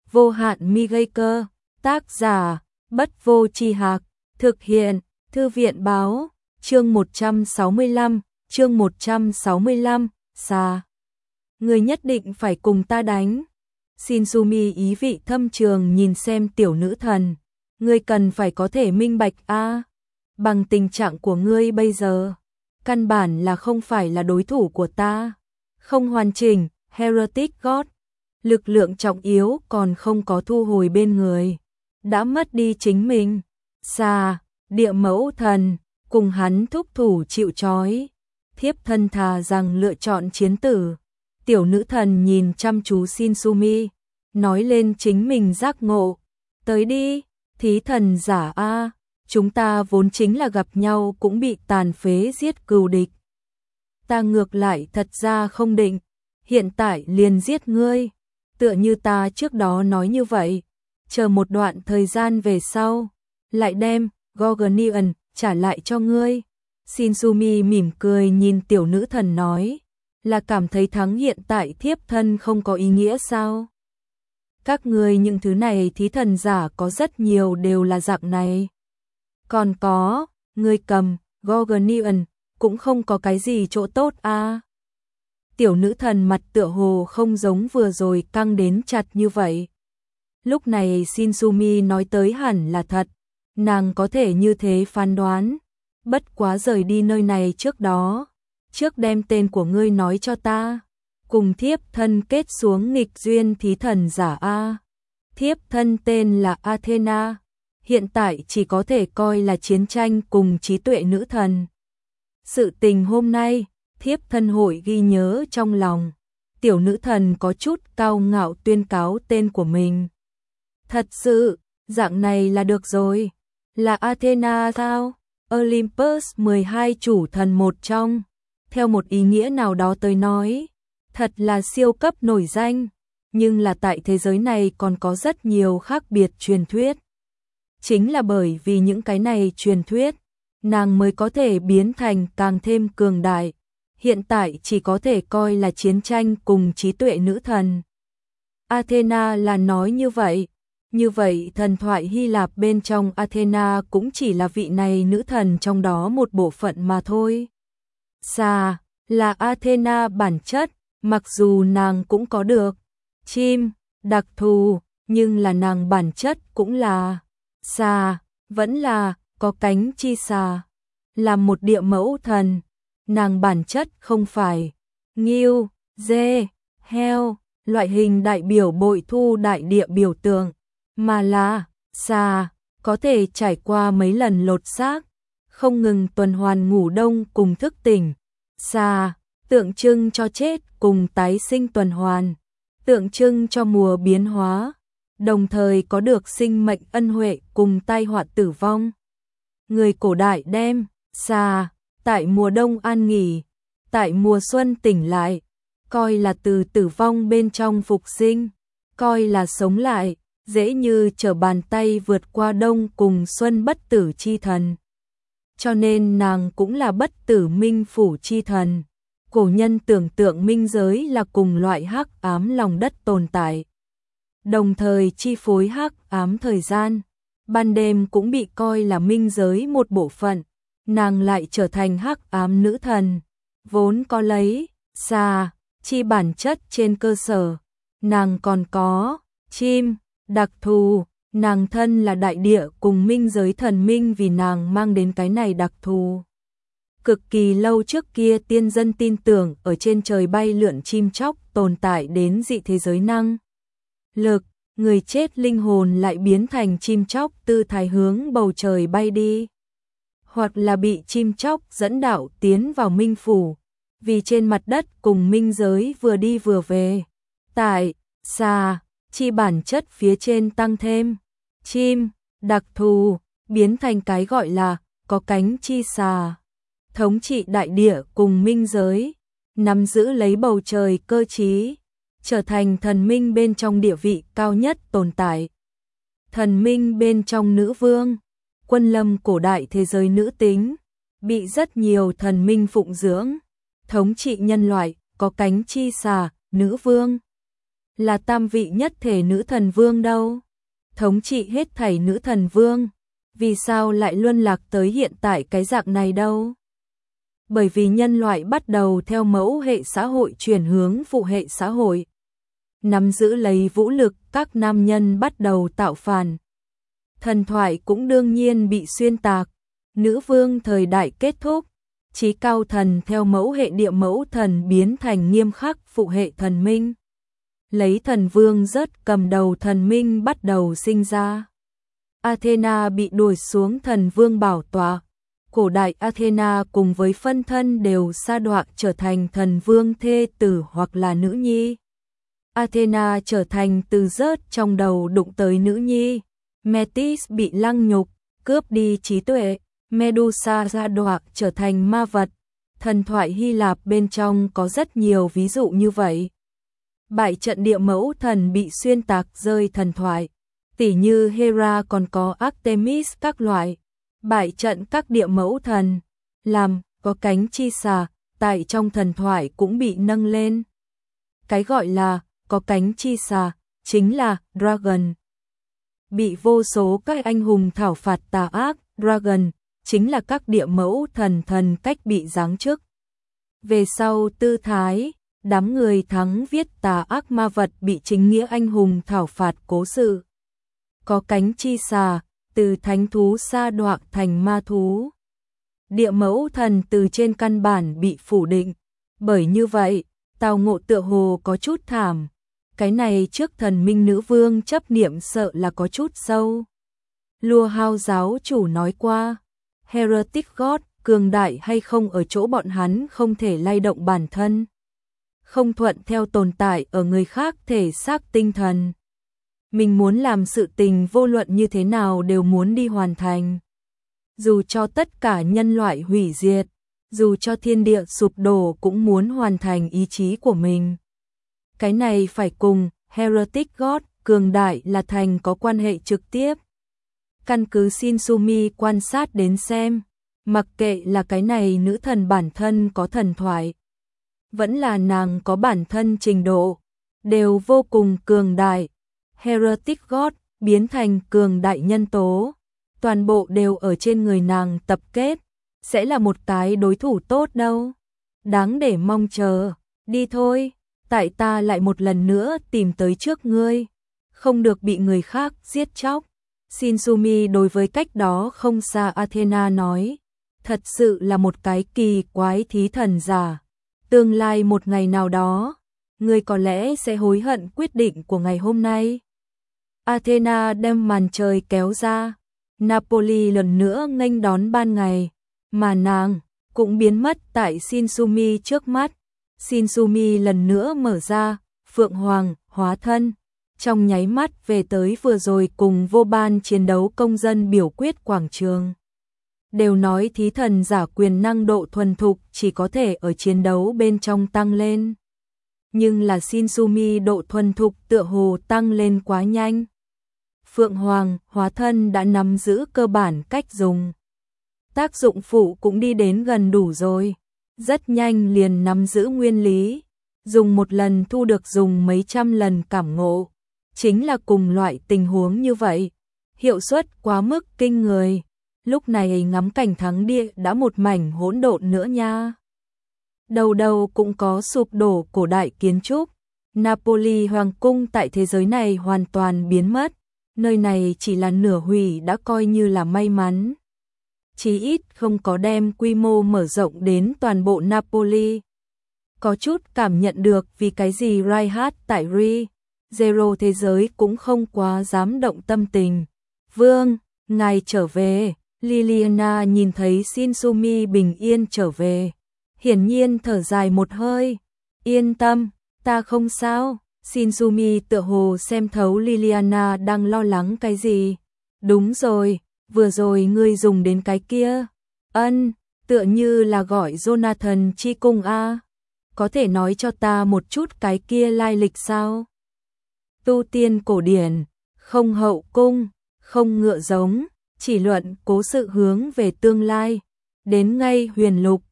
vô hạn mi gây cơ, tác giả, Bất Vô Tri Hạc, thực hiện, Thư viện báo, chương 165, xa. Người nhất định phải cùng ta đánh. Shinzumi ý vị thâm trường nhìn xem tiểu nữ thần, ngươi cần phải có thể minh bạch a, bằng tình trạng của ngươi bây giờ, căn bản là không phải là đối thủ của ta. Không hoàn chỉnh, Heretic God, lực lượng trọng yếu còn không có thu hồi bên người, đã mất đi chính mình. Xa, địa mẫu thần, cùng hắn thúc thủ chịu trói, thiếp thân thà rằng lựa chọn chiến tử. Tiểu nữ thần nhìn chăm chú Shinzumi, nói lên chính mình giác ngộ. Tới đi, thí thần giả a, chúng ta vốn chính là gặp nhau cũng bị tàn phế giết cừu địch. Ta ngược lại thật ra không định, hiện tại liền giết ngươi, tựa như ta trước đó nói như vậy, chờ một đoạn thời gian về sau, lại đem Gorgonian trả lại cho ngươi. Shinzumi mỉm cười nhìn tiểu nữ thần nói, là cảm thấy thắng hiện tại thiếp thân không có ý nghĩa sao? Các ngươi những thứ này thí thần giả có rất nhiều đều là dạng này. Còn có, ngươi cầm Gorgonian cũng không có cái gì chỗ tốt a. Tiểu nữ thần mặt tựa hồ không giống vừa rồi căng đến chặt như vậy. Lúc này Shinzumi nói tới hẳn là thật, nàng có thể như thế phán đoán. Bất quá rời đi nơi này trước đó, trước đem tên của ngươi nói cho ta, cùng thiếp thân kết xuống nghịch duyên thí thần giả a. Thiếp thân tên là Athena, hiện tại chỉ có thể coi là chiến tranh cùng trí tuệ nữ thần. Sự tình hôm nay, thiếp thân hội ghi nhớ trong lòng. Tiểu nữ thần có chút cao ngạo tuyên cáo tên của mình. Thật sự, dạng này là được rồi. Là Athena sao? Olympus 12 chủ thần một trong. Theo một ý nghĩa nào đó tới nói, thật là siêu cấp nổi danh. Nhưng là tại thế giới này còn có rất nhiều khác biệt truyền thuyết. Chính là bởi vì những cái này truyền thuyết, nàng mới có thể biến thành càng thêm cường đại. Hiện tại chỉ có thể coi là chiến tranh cùng trí tuệ nữ thần. Athena là nói như vậy. Như vậy thần thoại Hy Lạp bên trong Athena cũng chỉ là vị này nữ thần trong đó một bộ phận mà thôi. Xa, là Athena bản chất, mặc dù nàng cũng có được chim, đặc thù, nhưng là nàng bản chất cũng là xà, vẫn là có cánh chi xà. Là một địa mẫu thần, nàng bản chất không phải ngưu, dê, heo, loại hình đại biểu bội thu đại địa biểu tượng, mà là xà, có thể trải qua mấy lần lột xác, không ngừng tuần hoàn ngủ đông cùng thức tỉnh. Xà, tượng trưng cho chết cùng tái sinh tuần hoàn, tượng trưng cho mùa biến hóa, đồng thời có được sinh mệnh ân huệ cùng tai họa tử vong. Người cổ đại đem xà, tại mùa đông an nghỉ, tại mùa xuân tỉnh lại, coi là từ tử vong bên trong phục sinh, coi là sống lại, dễ như trở bàn tay vượt qua đông cùng xuân bất tử chi thần. Cho nên nàng cũng là bất tử minh phủ chi thần. Cổ nhân tưởng tượng minh giới là cùng loại hắc ám lòng đất tồn tại, đồng thời chi phối hắc ám thời gian. Ban đêm cũng bị coi là minh giới một bộ phận, nàng lại trở thành hắc ám nữ thần, vốn có lấy xà chi bản chất trên cơ sở. Nàng còn có chim đặc thù, nàng thân là đại địa cùng minh giới thần minh vì nàng mang đến cái này đặc thù. Cực kỳ lâu trước kia tiên dân tin tưởng ở trên trời bay lượn chim chóc tồn tại đến dị thế giới năng lực, người chết linh hồn lại biến thành chim chóc tư thái hướng bầu trời bay đi, hoặc là bị chim chóc dẫn đạo tiến vào minh phủ, vì trên mặt đất cùng minh giới vừa đi vừa về. Tại xà chi bản chất phía trên tăng thêm chim đặc thù, biến thành cái gọi là có cánh chi xà, thống trị đại địa cùng minh giới, nắm giữ lấy bầu trời cơ trí, trở thành thần minh bên trong địa vị cao nhất tồn tại. Thần minh bên trong nữ vương, quân lâm cổ đại thế giới nữ tính, bị rất nhiều thần minh phụng dưỡng, thống trị nhân loại, có cánh chi xà, nữ vương. là tam vị nhất thể nữ thần vương đâu? Thống trị hết thảy nữ thần vương, vì sao lại luân lạc tới hiện tại cái dạng này đâu? Bởi vì nhân loại bắt đầu theo mẫu hệ xã hội chuyển hướng phụ hệ xã hội. Nắm giữ lấy vũ lực, các nam nhân bắt đầu tạo phản. Thần thoại cũng đương nhiên bị xuyên tạc. Nữ vương thời đại kết thúc, chí cao thần theo mẫu hệ địa mẫu thần biến thành nghiêm khắc phụ hệ thần minh. Lấy thần vương rớt cầm đầu thần minh bắt đầu sinh ra. Athena bị đuổi xuống thần vương bảo tọa. Cổ đại Athena cùng với phân thân đều sa đọa trở thành thần vương thê tử hoặc là nữ nhi. Athena trở thành từ rớt trong đầu đụng tới nữ nhi. Metis bị lăng nhục, cướp đi trí tuệ. Medusa sa đọa trở thành ma vật. Thần thoại Hy Lạp bên trong có rất nhiều ví dụ như vậy. Bại trận địa mẫu thần bị xuyên tạc rơi thần thoại. Tỉ như Hera còn có Artemis các loại. Bại trận các địa mẫu thần, làm có cánh chi xà, tại trong thần thoại cũng bị nâng lên. Cái gọi là có cánh chi xà, chính là Dragon. Bị vô số các anh hùng thảo phạt tà ác, Dragon, chính là các địa mẫu thần cách bị giáng chức. Về sau tư thái, đám người thắng viết tà ác ma vật bị chính nghĩa anh hùng thảo phạt cố sự. Có cánh chi xà, từ thánh thú sa đọa thành ma thú. Địa mẫu thần từ trên căn bản bị phủ định. Bởi như vậy, Tào Ngộ tựa hồ có chút thảm. Cái này trước thần minh nữ vương chấp niệm sợ là có chút sâu. Lua Hao giáo chủ nói qua, Heretic God cường đại hay không ở chỗ bọn hắn không thể lay động bản thân. Không thuận theo tồn tại ở người khác thể xác tinh thần. Mình muốn làm sự tình vô luận như thế nào đều muốn đi hoàn thành. Dù cho tất cả nhân loại hủy diệt, dù cho thiên địa sụp đổ cũng muốn hoàn thành ý chí của mình. Cái này phải cùng Heretic God cường đại là thành có quan hệ trực tiếp. Căn cứ Shinsumi quan sát đến xem, mặc kệ là cái này nữ thần bản thân có thần thoại, vẫn là nàng có bản thân trình độ, đều vô cùng cường đại. Heretic God biến thành cường đại nhân tố, toàn bộ đều ở trên người nàng tập kết, sẽ là một cái đối thủ tốt đâu. Đáng để mong chờ, đi thôi, tại ta lại một lần nữa tìm tới trước ngươi, không được bị người khác giết chóc. Shinsumi đối với cách đó không xa Athena nói, thật sự là một cái kỳ quái thí thần giả. Tương lai một ngày nào đó, ngươi có lẽ sẽ hối hận quyết định của ngày hôm nay. Athena đem màn trời kéo ra, Napoli lần nữa nghênh đón ban ngày, mà nàng cũng biến mất tại Shinsumi trước mắt. Shinsumi lần nữa mở ra, Phượng Hoàng hóa thân, trong nháy mắt về tới vừa rồi cùng vô ban chiến đấu công dân biểu quyết quảng trường. Đều nói thí thần giả quyền năng độ thuần thục chỉ có thể ở chiến đấu bên trong tăng lên. Nhưng là Shinsumi độ thuần thục tựa hồ tăng lên quá nhanh. Phượng Hoàng hóa thân đã nắm giữ cơ bản cách dùng. Tác dụng phụ cũng đi đến gần đủ rồi. Rất nhanh liền nắm giữ nguyên lý. Dùng một lần thu được dùng mấy trăm lần cảm ngộ. Chính là cùng loại tình huống như vậy. Hiệu suất quá mức kinh người. Lúc này ngắm cảnh thắng địa đã một mảnh hỗn độn nữa nha. Đầu đầu cũng có sụp đổ cổ đại kiến trúc. Napoli hoàng cung tại thế giới này hoàn toàn biến mất. Nơi này chỉ là nửa hủy đã coi như là may mắn. Chí ít không có đem quy mô mở rộng đến toàn bộ Napoli. Có chút cảm nhận được vì cái gì Reinhardt tại Ri, Zero thế giới cũng không quá dám động tâm tình. Vương, ngài trở về. Liliana nhìn thấy Shinsumi bình yên trở về. Hiển nhiên thở dài một hơi. Yên tâm, ta không sao. Shinsumi tựa hồ xem thấu Liliana đang lo lắng cái gì. Đúng rồi, vừa rồi ngươi dùng đến cái kia. Tựa như là gọi Jonathan chi cung a. Có thể nói cho ta một chút cái kia lai lịch sao? Tu tiên cổ điển, không hậu cung, không ngựa giống, chỉ luận cố sự hướng về tương lai. Đến ngay huyền lục,